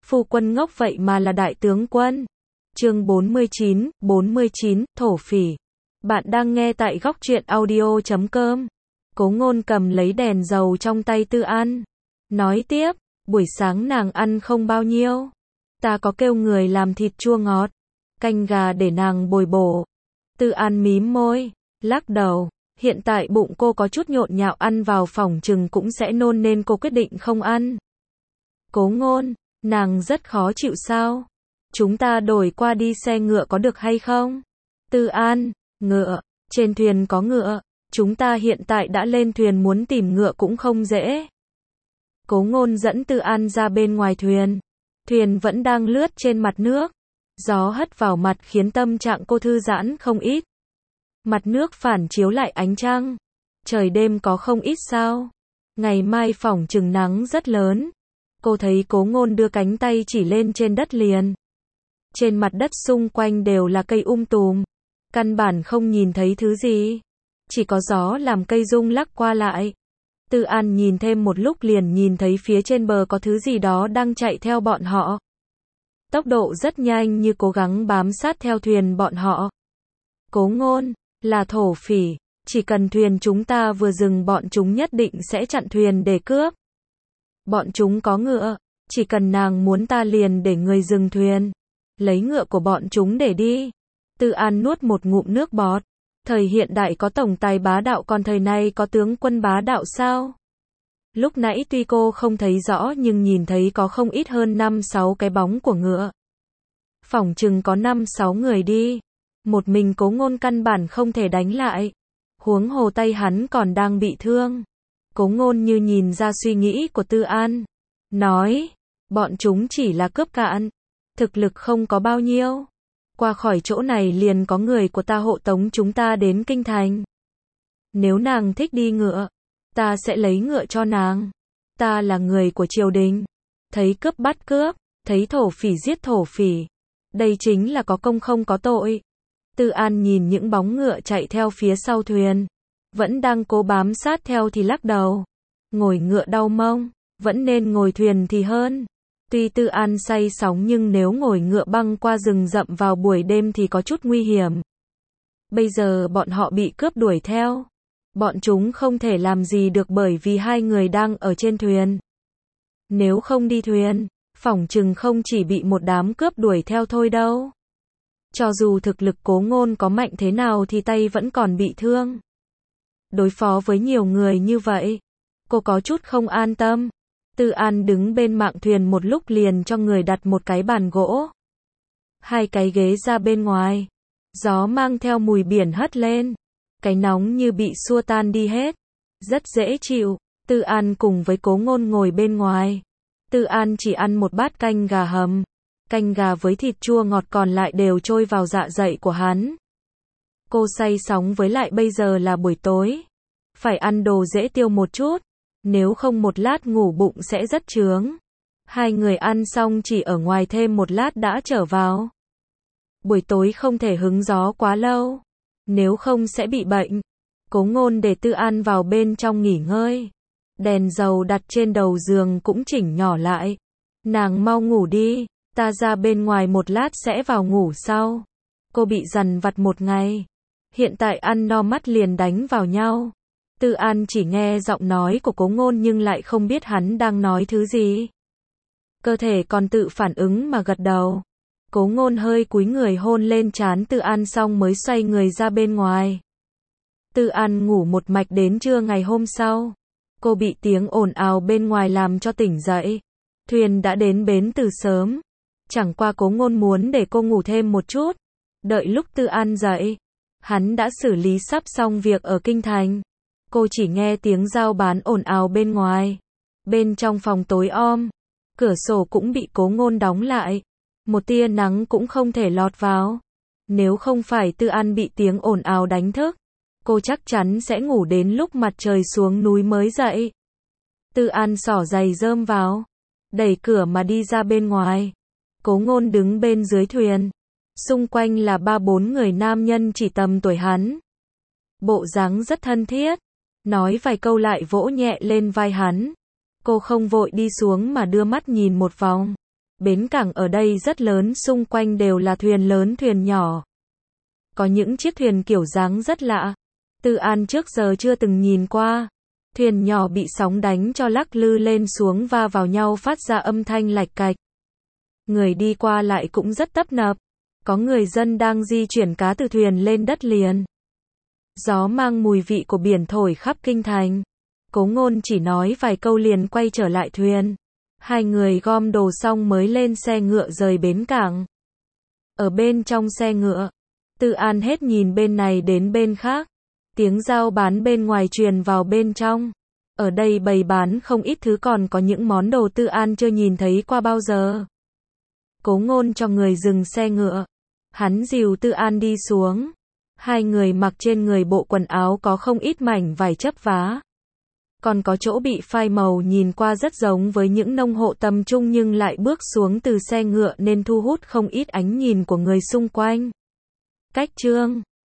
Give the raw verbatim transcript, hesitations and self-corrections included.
phu quân ngốc vậy mà là đại tướng quân. Chương bốn mươi chín, bốn mươi chín, thổ phỉ. Bạn đang nghe tại góc truyện audio chấm com. Cố Ngôn cầm lấy đèn dầu trong tay Tư An. Nói tiếp, buổi sáng nàng ăn không bao nhiêu. Ta có kêu người làm thịt chua ngọt, canh gà để nàng bồi bổ. Tư An mím môi, lắc đầu. Hiện tại bụng cô có chút nhộn nhạo, ăn vào phỏng chừng cũng sẽ nôn nên cô quyết định không ăn. Cố Ngôn, nàng rất khó chịu sao? Chúng ta đổi qua đi xe ngựa có được hay không? Tư An, ngựa, trên thuyền có ngựa, chúng ta hiện tại đã lên thuyền, muốn tìm ngựa cũng không dễ. Cố Ngôn dẫn Tư An ra bên ngoài thuyền. Thuyền vẫn đang lướt trên mặt nước. Gió hất vào mặt khiến tâm trạng cô thư giãn không ít. Mặt nước phản chiếu lại ánh trăng. Trời đêm có không ít sao. Ngày mai phỏng chừng nắng rất lớn. Cô thấy Cố Ngôn đưa cánh tay chỉ lên trên đất liền. Trên mặt đất xung quanh đều là cây um tùm. Căn bản không nhìn thấy thứ gì. Chỉ có gió làm cây rung lắc qua lại. Tư An nhìn thêm một lúc liền nhìn thấy phía trên bờ có thứ gì đó đang chạy theo bọn họ. Tốc độ rất nhanh, như cố gắng bám sát theo thuyền bọn họ. Cố Ngôn, là thổ phỉ, chỉ cần thuyền chúng ta vừa dừng bọn chúng nhất định sẽ chặn thuyền để cướp. Bọn chúng có ngựa, chỉ cần nàng muốn ta liền để người dừng thuyền, lấy ngựa của bọn chúng để đi. Tư An nuốt một ngụm nước bọt. Thời hiện đại có tổng tài bá đạo, còn thời nay có tướng quân bá đạo sao? Lúc nãy tuy cô không thấy rõ nhưng nhìn thấy có không ít hơn năm sáu cái bóng của ngựa. Phỏng chừng có năm sáu người đi. Một mình Cố Ngôn căn bản không thể đánh lại. Huống hồ tay hắn còn đang bị thương. Cố Ngôn như nhìn ra suy nghĩ của Tư An. Nói, bọn chúng chỉ là cướp cạn. Thực lực không có bao nhiêu. Qua khỏi chỗ này liền có người của ta hộ tống chúng ta đến kinh thành. Nếu nàng thích đi ngựa, ta sẽ lấy ngựa cho nàng. Ta là người của triều đình. Thấy cướp bắt cướp, thấy thổ phỉ giết thổ phỉ. Đây chính là có công không có tội. Tư An nhìn những bóng ngựa chạy theo phía sau thuyền. Vẫn đang cố bám sát theo thì lắc đầu. Ngồi ngựa đau mông, vẫn nên ngồi thuyền thì hơn. Tuy Tư An say sóng nhưng nếu ngồi ngựa băng qua rừng rậm vào buổi đêm thì có chút nguy hiểm. Bây giờ bọn họ bị cướp đuổi theo. Bọn chúng không thể làm gì được bởi vì hai người đang ở trên thuyền. Nếu không đi thuyền, phỏng chừng không chỉ bị một đám cướp đuổi theo thôi đâu. Cho dù thực lực Cố Ngôn có mạnh thế nào thì tay vẫn còn bị thương. Đối phó với nhiều người như vậy, cô có chút không an tâm. Tư An đứng bên mạn thuyền một lúc liền cho người đặt một cái bàn gỗ. Hai cái ghế ra bên ngoài. Gió mang theo mùi biển hất lên. Cái nóng như bị xua tan đi hết. Rất dễ chịu. Tư An cùng với Cố Ngôn ngồi bên ngoài. Tư An chỉ ăn một bát canh gà hầm. Canh gà với thịt chua ngọt còn lại đều trôi vào dạ dày của hắn. Cô say sóng với lại bây giờ là buổi tối. Phải ăn đồ dễ tiêu một chút. Nếu không một lát ngủ bụng sẽ rất chướng. Hai người ăn xong chỉ ở ngoài thêm một lát đã trở vào. Buổi tối không thể hứng gió quá lâu. Nếu không sẽ bị bệnh. Cố Ngôn để Tư An vào bên trong nghỉ ngơi. Đèn dầu đặt trên đầu giường cũng chỉnh nhỏ lại. Nàng mau ngủ đi. Ta ra bên ngoài một lát sẽ vào ngủ sau. Cô bị dằn vặt một ngày. Hiện tại ăn no mắt liền đánh vào nhau. Tư An chỉ nghe giọng nói của Cố Ngôn nhưng lại không biết hắn đang nói thứ gì. Cơ thể còn tự phản ứng mà gật đầu. Cố Ngôn hơi cúi người hôn lên trán Tư An xong mới xoay người ra bên ngoài. Tư An ngủ một mạch đến trưa ngày hôm sau. Cô bị tiếng ồn ào bên ngoài làm cho tỉnh dậy. Thuyền đã đến bến từ sớm. Chẳng qua Cố Ngôn muốn để cô ngủ thêm một chút. Đợi lúc Tư An dậy. Hắn đã xử lý sắp xong việc ở kinh thành. Cô chỉ nghe tiếng giao bán ồn ào bên ngoài. Bên trong phòng tối om. Cửa sổ cũng bị Cố Ngôn đóng lại. Một tia nắng cũng không thể lọt vào. Nếu không phải Tư An bị tiếng ồn ào đánh thức, cô chắc chắn sẽ ngủ đến lúc mặt trời xuống núi mới dậy. Tư An xỏ giày rơm vào. Đẩy cửa mà đi ra bên ngoài. Cố Ngôn đứng bên dưới thuyền. Xung quanh là ba bốn người nam nhân chỉ tầm tuổi hắn. Bộ dáng rất thân thiết. Nói vài câu lại vỗ nhẹ lên vai hắn. Cô không vội đi xuống mà đưa mắt nhìn một vòng. Bến cảng ở đây rất lớn, xung quanh đều là thuyền lớn thuyền nhỏ. Có những chiếc thuyền kiểu dáng rất lạ. Tư An trước giờ chưa từng nhìn qua. Thuyền nhỏ bị sóng đánh cho lắc lư lên xuống va vào nhau phát ra âm thanh lạch cạch. Người đi qua lại cũng rất tấp nập. Có người dân đang di chuyển cá từ thuyền lên đất liền. Gió mang mùi vị của biển thổi khắp kinh thành. Cố Ngôn chỉ nói vài câu liền quay trở lại thuyền. Hai người gom đồ xong mới lên xe ngựa rời bến cảng. Ở bên trong xe ngựa, Tư An hết nhìn bên này đến bên khác. Tiếng giao bán bên ngoài truyền vào bên trong. Ở đây bày bán không ít thứ, còn có những món đồ Tư An chưa nhìn thấy qua bao giờ. Cố Ngôn cho người dừng xe ngựa. Hắn dìu Tư An đi xuống. Hai người mặc trên người bộ quần áo có không ít mảnh vải chấp vá. Còn có chỗ bị phai màu, nhìn qua rất giống với những nông hộ tầm trung nhưng lại bước xuống từ xe ngựa nên thu hút không ít ánh nhìn của người xung quanh. Cách chương